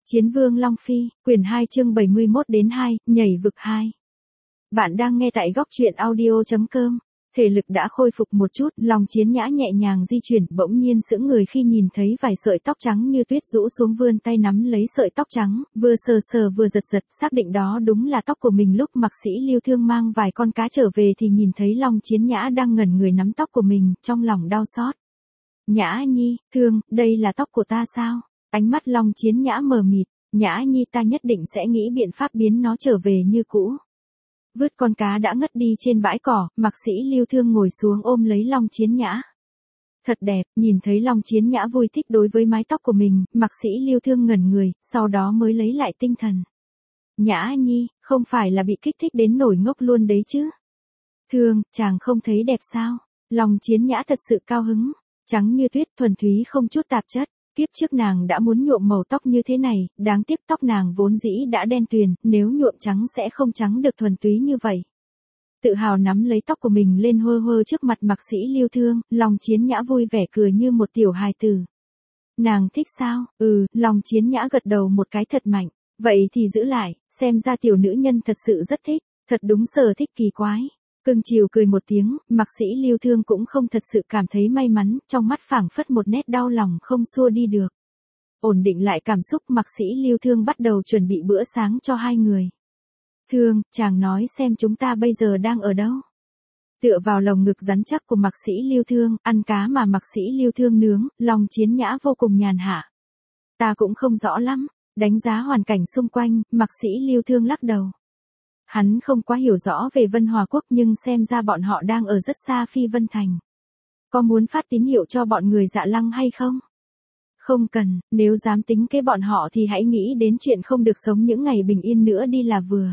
Chiến vương Long Phi, quyển 2 chương 71 đến 2, nhảy vực 2. Bạn đang nghe tại góc truyện audio.com. Thể lực đã khôi phục một chút, Long Chiến Nhã nhẹ nhàng di chuyển, bỗng nhiên sững người khi nhìn thấy vài sợi tóc trắng như tuyết rũ xuống, vươn tay nắm lấy sợi tóc trắng, vừa sờ sờ vừa giật giật, xác định đó đúng là tóc của mình. Lúc Mạc Sĩ Lưu Thương mang vài con cá trở về thì nhìn thấy Long Chiến Nhã đang ngẩn người nắm tóc của mình, trong lòng đau xót. Nhã Nhi, Thương, đây là tóc của ta sao? Ánh mắt Long Chiến Nhã mờ mịt. Nhã Nhi, ta nhất định sẽ nghĩ biện pháp biến nó trở về như cũ. Vứt con cá đã ngất đi trên bãi cỏ, Mạc Sĩ Lưu Thương ngồi xuống ôm lấy Long Chiến Nhã. Thật đẹp, nhìn thấy Long Chiến Nhã vui thích đối với mái tóc của mình, Mạc Sĩ Lưu Thương ngẩn người, sau đó mới lấy lại tinh thần. Nhã Nhi, không phải là bị kích thích đến nổi ngốc luôn đấy chứ? Thương, chàng không thấy đẹp sao? Long Chiến Nhã thật sự cao hứng, trắng như tuyết, thuần túy không chút tạp chất. Kiếp trước nàng đã muốn nhuộm màu tóc như thế này, đáng tiếc tóc nàng vốn dĩ đã đen tuyền, nếu nhuộm trắng sẽ không trắng được thuần túy như vậy. Tự hào nắm lấy tóc của mình lên hơ hơ trước mặt Mạc Sĩ Lưu Thương, Long Chiến Nhã vui vẻ cười như một tiểu hài tử. Nàng thích sao? Long Chiến Nhã gật đầu một cái thật mạnh. Vậy thì giữ lại, xem ra tiểu nữ nhân thật sự rất thích, thật đúng sở thích kỳ quái. Cưng chiều cười một tiếng, Mạc Sĩ Lưu Thương cũng không thật sự cảm thấy may mắn, trong mắt phảng phất một nét đau lòng không xua đi được. Ổn định lại cảm xúc, Mạc Sĩ Lưu Thương bắt đầu chuẩn bị bữa sáng cho hai người. Thương, chàng nói xem chúng ta bây giờ đang ở đâu? Tựa vào lồng ngực rắn chắc của Mạc Sĩ Lưu Thương, ăn cá mà Mạc Sĩ Lưu Thương nướng, Long Chiến Nhã vô cùng nhàn hạ. Ta cũng không rõ lắm, đánh giá hoàn cảnh xung quanh, Mạc Sĩ Lưu Thương lắc đầu. Hắn không quá hiểu rõ về Vân Hòa Quốc nhưng xem ra bọn họ đang ở rất xa Phi Vân Thành. Có muốn phát tín hiệu cho bọn người Dạ Lăng hay không? Không cần, nếu dám tính kế bọn họ thì hãy nghĩ đến chuyện không được sống những ngày bình yên nữa đi là vừa.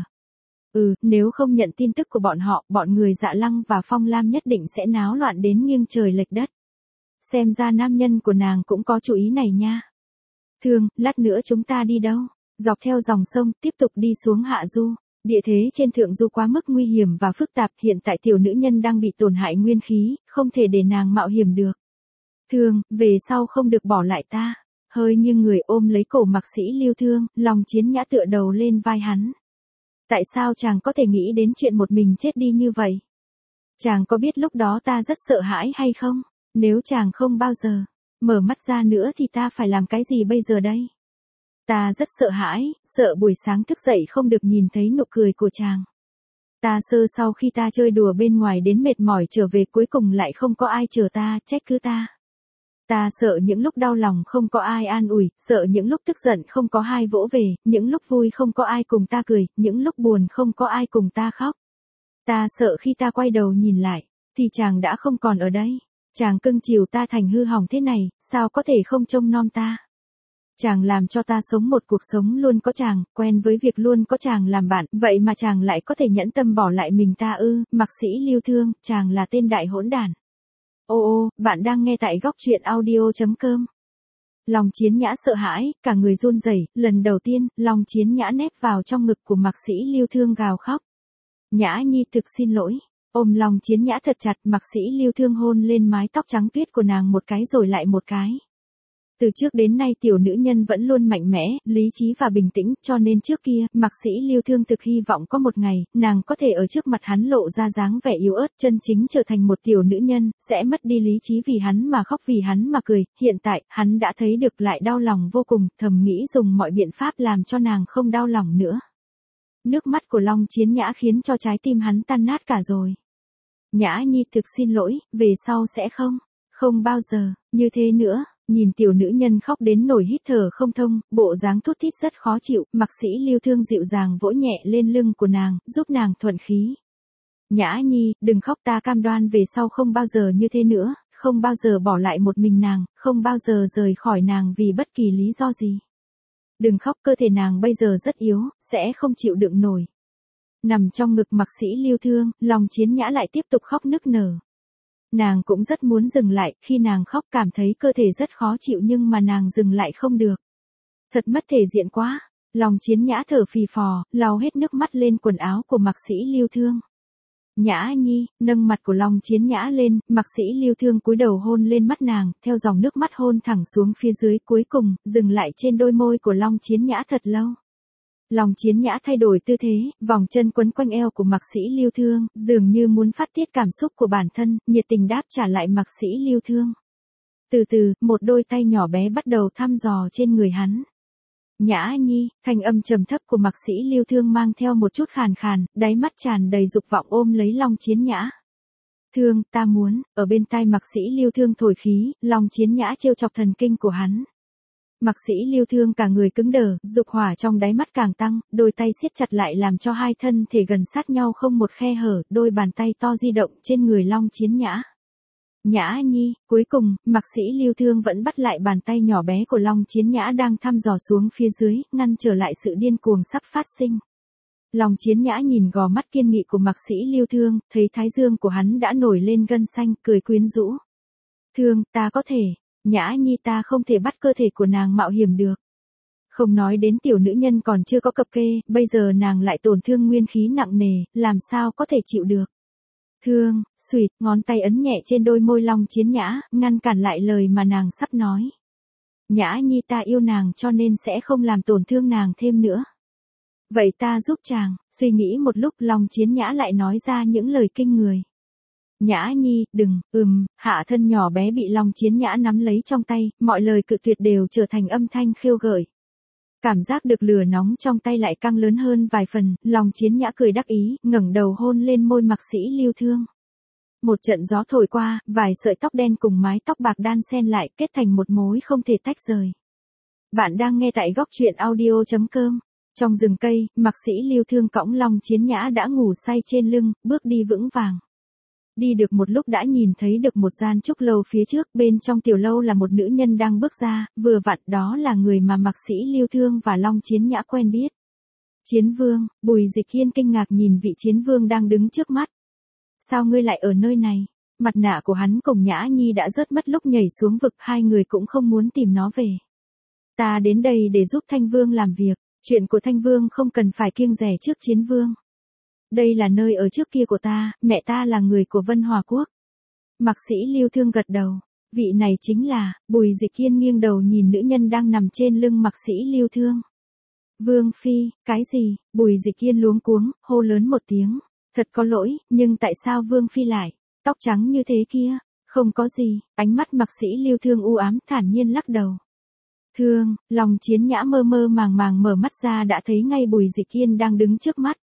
Nếu không nhận tin tức của bọn người Dạ Lăng và Phong Lam nhất định sẽ náo loạn đến nghiêng trời lệch đất. Xem ra nam nhân của nàng cũng có chú ý này nha. Thương, lát nữa chúng ta đi đâu? Dọc theo dòng sông, tiếp tục đi xuống hạ du. Địa thế trên thượng du quá mức nguy hiểm và phức tạp, hiện tại tiểu nữ nhân đang bị tổn hại nguyên khí, không thể để nàng mạo hiểm được. Thương, về sau không được bỏ lại ta. Hơi nghiêng người ôm lấy cổ Mạc Sĩ Lưu Thương, Long Chiến Nhã tựa đầu lên vai hắn. Tại sao chàng có thể nghĩ đến chuyện một mình chết đi như vậy? Chàng có biết lúc đó ta rất sợ hãi hay không? Nếu chàng không bao giờ mở mắt ra nữa thì ta phải làm cái gì bây giờ đây? Ta rất sợ hãi, sợ buổi sáng thức dậy không được nhìn thấy nụ cười của chàng. Ta sợ sau khi ta chơi đùa bên ngoài đến mệt mỏi trở về cuối cùng lại không có ai chờ ta, trách cứ ta. Ta sợ những lúc đau lòng không có ai an ủi, sợ những lúc tức giận không có ai vỗ về, những lúc vui không có ai cùng ta cười, những lúc buồn không có ai cùng ta khóc. Ta sợ khi ta quay đầu nhìn lại, thì chàng đã không còn ở đây. Chàng cưng chiều ta thành hư hỏng thế này, sao có thể không trông nom ta? Chàng làm cho ta sống một cuộc sống luôn có chàng, quen với việc luôn có chàng làm bạn, vậy mà chàng lại có thể nhẫn tâm bỏ lại mình ta ư? Mạc Sĩ Lưu Thương, chàng là tên đại hỗn đản. Bạn đang nghe tại góc truyện audio.com. Long Chiến Nhã sợ hãi, cả người run rẩy, lần đầu tiên, Long Chiến Nhã nép vào trong ngực của Mạc Sĩ Lưu Thương gào khóc. Nhã Nhi, thực xin lỗi. Ôm Long Chiến Nhã thật chặt, Mạc Sĩ Lưu Thương hôn lên mái tóc trắng tuyết của nàng một cái rồi lại một cái. Từ trước đến nay tiểu nữ nhân vẫn luôn mạnh mẽ, lý trí và bình tĩnh, cho nên trước kia, Mạc Sĩ Lưu Thương thực hy vọng có một ngày, nàng có thể ở trước mặt hắn lộ ra dáng vẻ yếu ớt, chân chính trở thành một tiểu nữ nhân, sẽ mất đi lý trí vì hắn mà khóc, vì hắn mà cười. Hiện tại, hắn đã thấy được lại đau lòng vô cùng, thầm nghĩ dùng mọi biện pháp làm cho nàng không đau lòng nữa. Nước mắt của Long Chiến Nhã khiến cho trái tim hắn tan nát cả rồi. Nhã Nhi, thực xin lỗi, về sau sẽ không bao giờ như thế nữa. Nhìn tiểu nữ nhân khóc đến nổi hít thở không thông, bộ dáng thút thít rất khó chịu, Mạc Sĩ Lưu Thương dịu dàng vỗ nhẹ lên lưng của nàng, giúp nàng thuận khí. Nhã Nhi, đừng khóc, ta cam đoan về sau không bao giờ như thế nữa, không bao giờ bỏ lại một mình nàng, không bao giờ rời khỏi nàng vì bất kỳ lý do gì. Đừng khóc, cơ thể nàng bây giờ rất yếu, sẽ không chịu đựng nổi. Nằm trong ngực Mạc Sĩ Lưu Thương, Long Chiến Nhã lại tiếp tục khóc nức nở. Nàng cũng rất muốn dừng lại, khi nàng khóc cảm thấy cơ thể rất khó chịu nhưng mà nàng dừng lại không được. Thật mất thể diện quá. Long Chiến Nhã thở phì phò, lau hết nước mắt lên quần áo của Mạc Sĩ Lưu Thương. Nhã Nhi, nâng mặt của Long Chiến Nhã lên, Mạc Sĩ Lưu Thương cúi đầu hôn lên mắt nàng, theo dòng nước mắt hôn thẳng xuống phía dưới, cuối cùng dừng lại trên đôi môi của Long Chiến Nhã thật lâu. Long Chiến Nhã thay đổi tư thế, vòng chân quấn quanh eo của Mạc Sĩ Lưu Thương, dường như muốn phát tiết cảm xúc của bản thân, nhiệt tình đáp trả lại Mạc Sĩ Lưu Thương. Từ từ, một đôi tay nhỏ bé bắt đầu thăm dò trên người hắn. Nhã Nhi, thanh âm trầm thấp của Mạc Sĩ Lưu Thương mang theo một chút khàn khàn, đáy mắt tràn đầy dục vọng ôm lấy Long Chiến Nhã. Thương, ta muốn, ở bên tai Mạc Sĩ Lưu Thương thổi khí, Long Chiến Nhã trêu chọc thần kinh của hắn. Mạc Sĩ Lưu Thương cả người cứng đờ, dục hỏa trong đáy mắt càng tăng, đôi tay siết chặt lại làm cho hai thân thể gần sát nhau không một khe hở, đôi bàn tay to di động trên người Long Chiến Nhã. Nhã Nhi, cuối cùng, Mạc Sĩ Lưu Thương vẫn bắt lại bàn tay nhỏ bé của Long Chiến Nhã đang thăm dò xuống phía dưới, ngăn trở lại sự điên cuồng sắp phát sinh. Long Chiến Nhã nhìn gò mắt kiên nghị của Mạc Sĩ Lưu Thương, thấy thái dương của hắn đã nổi lên gân xanh, cười quyến rũ. Thương, ta có thể, Nhã Nhi ta không thể bắt cơ thể của nàng mạo hiểm được. Không nói đến tiểu nữ nhân còn chưa có cập kê, bây giờ nàng lại tổn thương nguyên khí nặng nề, làm sao có thể chịu được. Thương, xuyệt, ngón tay ấn nhẹ trên đôi môi Long Chiến Nhã, ngăn cản lại lời mà nàng sắp nói. Nhã Nhi ta yêu nàng cho nên sẽ không làm tổn thương nàng thêm nữa. Vậy ta giúp chàng, suy nghĩ một lúc Long Chiến Nhã lại nói ra những lời kinh người. Nhã Nhi, đừng, hạ thân nhỏ bé bị Long Chiến Nhã nắm lấy trong tay, mọi lời cự tuyệt đều trở thành âm thanh khiêu gợi. Cảm giác được lửa nóng trong tay lại căng lớn hơn vài phần, Long Chiến Nhã cười đắc ý, ngẩng đầu hôn lên môi Mạc Sĩ Lưu Thương. Một trận gió thổi qua, vài sợi tóc đen cùng mái tóc bạc đan xen lại kết thành một mối không thể tách rời. Bạn đang nghe tại góc truyện audio.com. Trong rừng cây, Mạc Sĩ Lưu Thương cõng Long Chiến Nhã đã ngủ say trên lưng, bước đi vững vàng. Đi được một lúc đã nhìn thấy được một gian trúc lâu phía trước, bên trong tiểu lâu là một nữ nhân đang bước ra, vừa vặn đó là người mà Mạc Sĩ Lưu Thương và Long Chiến Nhã quen biết. Chiến Vương, Bùi Dịch Hiên kinh ngạc nhìn vị Chiến Vương đang đứng trước mắt. Sao ngươi lại ở nơi này? Mặt nạ của hắn cùng Nhã Nhi đã rớt mất lúc nhảy xuống vực, hai người cũng không muốn tìm nó về. Ta đến đây để giúp Thanh Vương làm việc, chuyện của Thanh Vương không cần phải kiêng dè trước Chiến Vương. Đây là nơi ở trước kia của ta, mẹ ta là người của Vân Hòa Quốc. Mạc Sĩ Lưu Thương gật đầu, vị này chính là, Bùi Dịch Hiên nghiêng đầu nhìn nữ nhân đang nằm trên lưng Mạc Sĩ Lưu Thương. Vương Phi, cái gì? Bùi Dịch Hiên luống cuống, hô lớn một tiếng. Thật có lỗi, nhưng tại sao Vương Phi lại, tóc trắng như thế kia? Không có gì, ánh mắt Mạc Sĩ Lưu Thương u ám thản nhiên lắc đầu. Thương, Long Chiến Nhã mơ mơ màng màng mở mắt ra đã thấy ngay Bùi Dịch Hiên đang đứng trước mắt.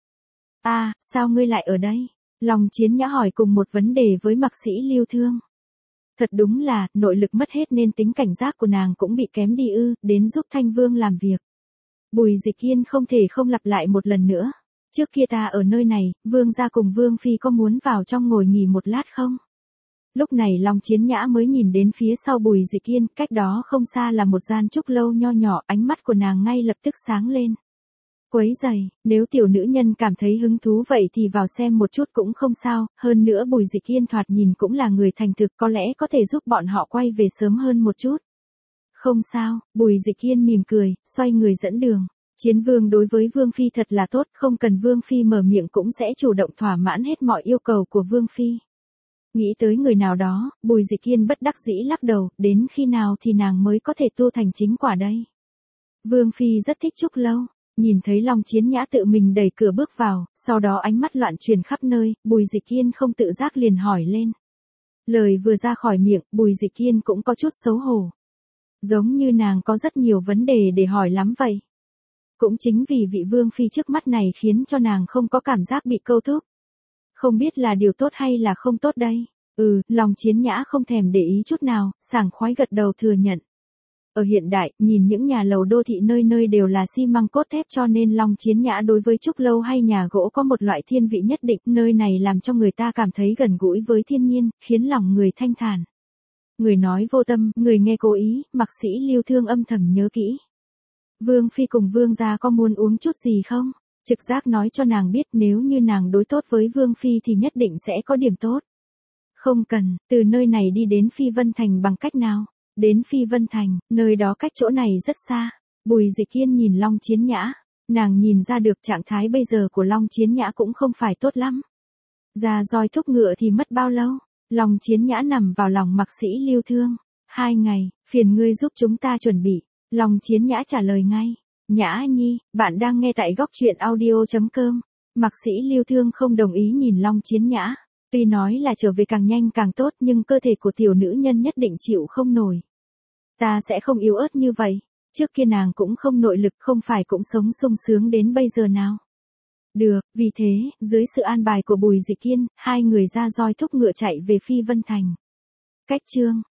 Sao ngươi lại ở đây? Long Chiến Nhã hỏi cùng một vấn đề với Mạc Sĩ Lưu Thương. Thật đúng là, nội lực mất hết nên tính cảnh giác của nàng cũng bị kém đi đến giúp Thanh Vương làm việc. Bùi Dịch Hiên không thể không lặp lại một lần nữa. Trước kia ta ở nơi này, Vương gia cùng Vương Phi có muốn vào trong ngồi nghỉ một lát không? Lúc này Long Chiến Nhã mới nhìn đến phía sau Bùi Dịch Hiên, cách đó không xa là một gian trúc lâu nho nhỏ, ánh mắt của nàng ngay lập tức sáng lên. Quấy giày, nếu tiểu nữ nhân cảm thấy hứng thú vậy thì vào xem một chút cũng không sao, hơn nữa Bùi Dịch Hiên thoạt nhìn cũng là người thành thực, có lẽ có thể giúp bọn họ quay về sớm hơn một chút. Không sao, Bùi Dịch Hiên mỉm cười, xoay người dẫn đường. Chiến Vương đối với Vương Phi thật là tốt, không cần Vương Phi mở miệng cũng sẽ chủ động thỏa mãn hết mọi yêu cầu của Vương Phi. Nghĩ tới người nào đó, Bùi Dịch Hiên bất đắc dĩ lắc đầu, đến khi nào thì nàng mới có thể tu thành chính quả đây. Vương Phi rất thích trúc lâu, nhìn thấy Long Chiến Nhã tự mình đẩy cửa bước vào, sau đó ánh mắt loạn truyền khắp nơi, Bùi Dịch Hiên không tự giác liền hỏi lên. Lời vừa ra khỏi miệng, Bùi Dịch Hiên cũng có chút xấu hổ. Giống như nàng có rất nhiều vấn đề để hỏi lắm vậy. Cũng chính vì vị Vương Phi trước mắt này khiến cho nàng không có cảm giác bị câu thúc. Không biết là điều tốt hay là không tốt đây. Long Chiến Nhã không thèm để ý chút nào, sảng khoái gật đầu thừa nhận. Ở hiện đại, nhìn những nhà lầu đô thị nơi nơi đều là xi măng cốt thép cho nên Long Chiến Nhã đối với trúc lâu hay nhà gỗ có một loại thiên vị nhất định, nơi này làm cho người ta cảm thấy gần gũi với thiên nhiên, khiến lòng người thanh thản. Người nói vô tâm, người nghe cố ý, Mạc Sĩ Lưu Thương âm thầm nhớ kỹ. Vương Phi cùng Vương gia có muốn uống chút gì không? Trực giác nói cho nàng biết nếu như nàng đối tốt với Vương Phi thì nhất định sẽ có điểm tốt. Không cần, từ nơi này đi đến Phi Vân Thành bằng cách nào? Đến Phi Vân Thành, nơi đó cách chỗ này rất xa. Bùi Dịch Hiên nhìn Long Chiến Nhã. Nàng nhìn ra được trạng thái bây giờ của Long Chiến Nhã cũng không phải tốt lắm. Ra roi thúc ngựa thì mất bao lâu? Long Chiến Nhã nằm vào lòng Mạc Sĩ Lưu Thương. 2 ngày, phiền ngươi giúp chúng ta chuẩn bị. Long Chiến Nhã trả lời ngay. Nhã Nhi, bạn đang nghe tại góc truyện audio.com. Mạc Sĩ Lưu Thương không đồng ý nhìn Long Chiến Nhã. Tuy nói là trở về càng nhanh càng tốt nhưng cơ thể của tiểu nữ nhân nhất định chịu không nổi. Ta sẽ không yếu ớt như vậy. Trước kia nàng cũng không nội lực, không phải cũng sống sung sướng đến bây giờ nào. Được, vì thế, dưới sự an bài của Bùi Dịch Kiên, 2 người ra roi thúc ngựa chạy về Phi Vân Thành. Cách chương